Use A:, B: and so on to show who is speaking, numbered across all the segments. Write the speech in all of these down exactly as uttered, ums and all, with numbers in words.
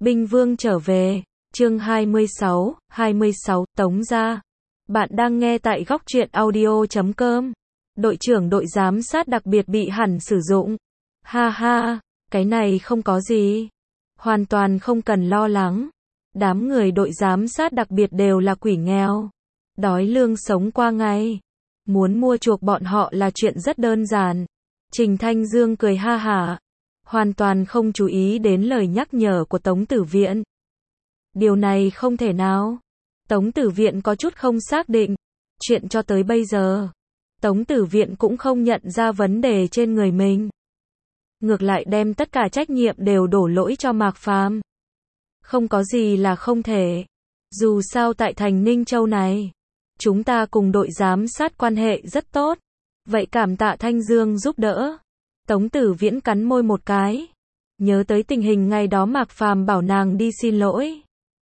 A: Binh Vương trở về, chương hai mươi sáu, hai mươi sáu, Tống gia. Bạn đang nghe tại góc truyện audio chấm com. Đội trưởng đội giám sát đặc biệt bị hẳn sử dụng. Ha ha, cái này không có gì. Hoàn toàn không cần lo lắng. Đám người đội giám sát đặc biệt đều là quỷ nghèo. Đói lương sống qua ngày. Muốn mua chuộc bọn họ là chuyện rất đơn giản. Trình Thanh Dương cười ha hả. Hoàn toàn không chú ý đến lời nhắc nhở của Tống Tử Viện. Điều này không thể nào. Tống Tử Viện có chút không xác định. Chuyện cho tới bây giờ, Tống Tử Viện cũng không nhận ra vấn đề trên người mình. Ngược lại đem tất cả trách nhiệm đều đổ lỗi cho Mạc Phàm. Không có gì là không thể. Dù sao tại thành Ninh Châu này, chúng ta cùng đội giám sát quan hệ rất tốt. Vậy cảm tạ Thanh Dương giúp đỡ. Tống Tử Viễn cắn môi một cái. Nhớ tới tình hình ngày đó Mạc Phàm bảo nàng đi xin lỗi.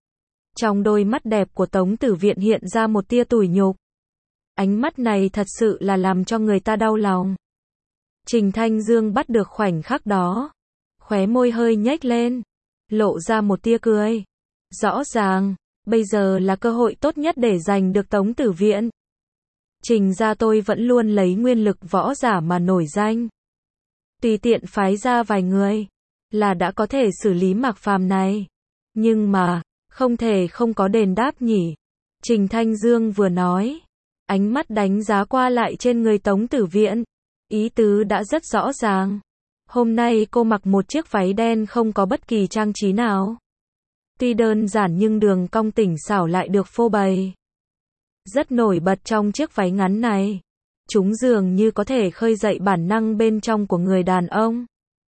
A: Trong đôi mắt đẹp của Tống Tử Viện hiện ra một tia tủi nhục. Ánh mắt này thật sự là làm cho người ta đau lòng. Trình Thanh Dương bắt được khoảnh khắc đó. Khóe môi hơi nhếch lên. Lộ ra một tia cười. Rõ ràng, bây giờ là cơ hội tốt nhất để giành được Tống Tử Viện. Trình gia tôi vẫn luôn lấy nguyên lực võ giả mà nổi danh. Tùy tiện phái ra vài người là đã có thể xử lý Mạc Phàm này. Nhưng mà, không thể không có đền đáp nhỉ. Trình Thanh Dương vừa nói, ánh mắt đánh giá qua lại trên người Tống Tử Viện. Ý tứ đã rất rõ ràng. Hôm nay cô mặc một chiếc váy đen không có bất kỳ trang trí nào. Tuy đơn giản nhưng đường cong tỉnh xảo lại được phô bày. Rất nổi bật trong chiếc váy ngắn này. Chúng dường như có thể khơi dậy bản năng bên trong của người đàn ông.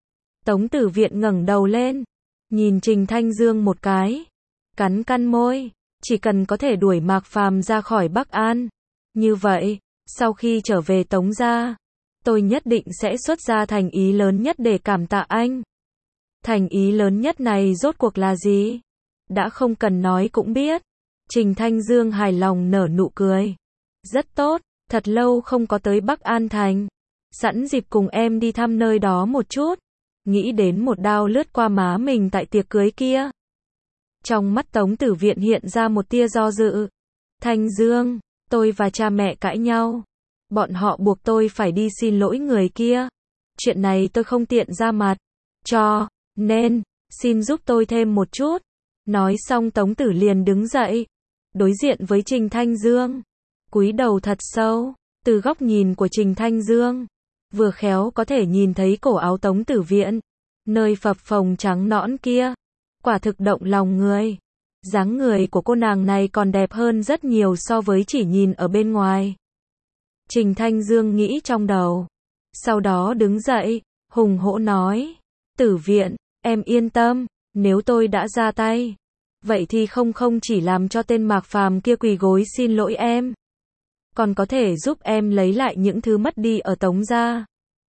A: Tống Tử Viện ngẩng đầu lên, nhìn Trình Thanh Dương một cái, cắn cắn môi, chỉ cần có thể đuổi Mạc Phàm ra khỏi Bắc An. Như vậy, sau khi trở về Tống gia, tôi nhất định sẽ xuất ra thành ý lớn nhất để cảm tạ anh. Thành ý lớn nhất này rốt cuộc là gì? Đã không cần nói cũng biết. Trình Thanh Dương hài lòng nở nụ cười. Rất tốt, thật lâu không có tới Bắc An Thành. Sẵn dịp cùng em đi thăm nơi đó một chút. Nghĩ đến một đao lướt qua má mình tại tiệc cưới kia. Trong mắt Tống Tử Viện hiện ra một tia do dự. Thanh Dương, tôi và cha mẹ cãi nhau. Bọn họ buộc tôi phải đi xin lỗi người kia. Chuyện này tôi không tiện ra mặt. Cho nên, xin giúp tôi thêm một chút. Nói xong Tống Tử liền đứng dậy. Đối diện với Trình Thanh Dương. Cúi đầu thật sâu. Từ góc nhìn của Trình Thanh Dương, vừa khéo có thể nhìn thấy cổ áo Tống Tử Viện. Nơi phập phồng trắng nõn kia. Quả thực động lòng người. Dáng người của cô nàng này còn đẹp hơn rất nhiều so với chỉ nhìn ở bên ngoài. Trình Thanh Dương nghĩ trong đầu. Sau đó đứng dậy, hùng hổ nói. Tử Viện, em yên tâm, nếu tôi đã ra tay, vậy thì không không chỉ làm cho tên Mạc Phàm kia quỳ gối xin lỗi em, còn có thể giúp em lấy lại những thứ mất đi ở Tống gia.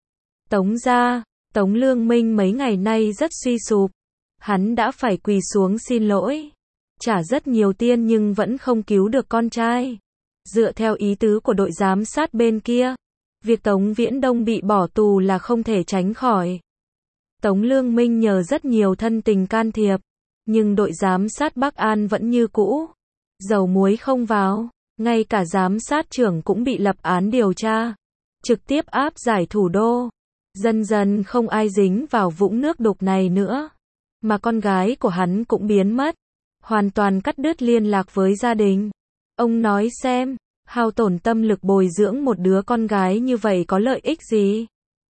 A: Tống gia, Tống Lương Minh mấy ngày nay rất suy sụp. Hắn đã phải quỳ xuống xin lỗi, trả rất nhiều tiền nhưng vẫn không cứu được con trai. Dựa theo ý tứ của đội giám sát bên kia, việc Tống Viễn Đông bị bỏ tù là không thể tránh khỏi. Tống Lương Minh nhờ rất nhiều thân tình can thiệp, nhưng đội giám sát Bắc An vẫn như cũ. Dầu muối không vào, ngay cả giám sát trưởng cũng bị lập án điều tra, trực tiếp áp giải thủ đô. Dần dần không ai dính vào vũng nước đục này nữa. Mà con gái của hắn cũng biến mất, hoàn toàn cắt đứt liên lạc với gia đình. Ông nói xem, hao tổn tâm lực bồi dưỡng một đứa con gái như vậy có lợi ích gì?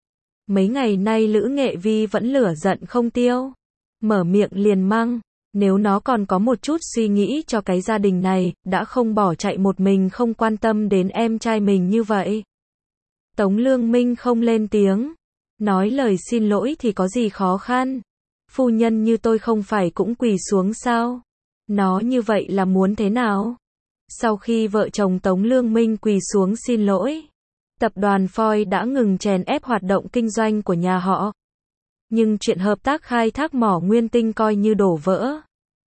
A: Mấy ngày nay Lữ Nghệ Vi vẫn lửa giận không tiêu. Mở miệng liền mắng, nếu nó còn có một chút suy nghĩ cho cái gia đình này, đã không bỏ chạy một mình không quan tâm đến em trai mình như vậy. Tống Lương Minh không lên tiếng. Nói lời xin lỗi thì có gì khó khăn. Phu nhân như tôi không phải cũng quỳ xuống sao? Nó như vậy là muốn thế nào? Sau khi vợ chồng Tống Lương Minh quỳ xuống xin lỗi, tập đoàn Ford đã ngừng chèn ép hoạt động kinh doanh của nhà họ. Nhưng chuyện hợp tác khai thác mỏ nguyên tinh coi như đổ vỡ.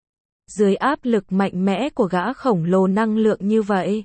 A: Dưới áp lực mạnh mẽ của gã khổng lồ năng lượng như vậy,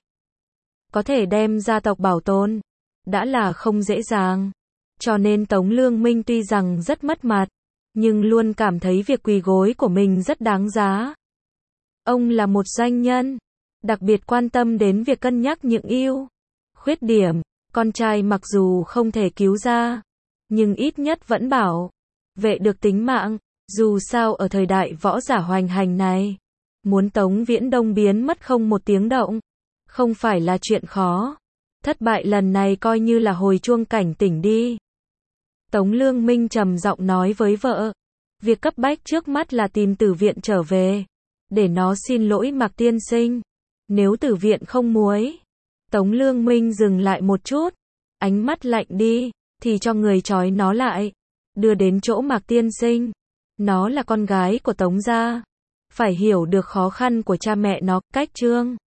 A: có thể đem gia tộc bảo tồn, đã là không dễ dàng. Cho nên Tống Lương Minh tuy rằng rất mất mặt, nhưng luôn cảm thấy việc quỳ gối của mình rất đáng giá. Ông là một doanh nhân, đặc biệt quan tâm đến việc cân nhắc những ưu, khuyết điểm, con trai mặc dù không thể cứu ra, nhưng ít nhất vẫn bảo vệ được tính mạng. Dù sao ở thời đại võ giả hoành hành này, muốn Tống Viễn Đông biến mất không một tiếng động, không phải là chuyện khó. Thất bại lần này coi như là hồi chuông cảnh tỉnh đi. Tống Lương Minh trầm giọng nói với vợ, việc cấp bách trước mắt là tìm Tử Viện trở về, để nó xin lỗi Mạc tiên sinh. Nếu Tử Viện không muối. Tống Lương Minh dừng lại một chút, ánh mắt lạnh đi, thì cho người trói nó lại, đưa đến chỗ Mạc tiên sinh. Nó là con gái của Tống gia, phải hiểu được khó khăn của cha mẹ nó. Cách Trương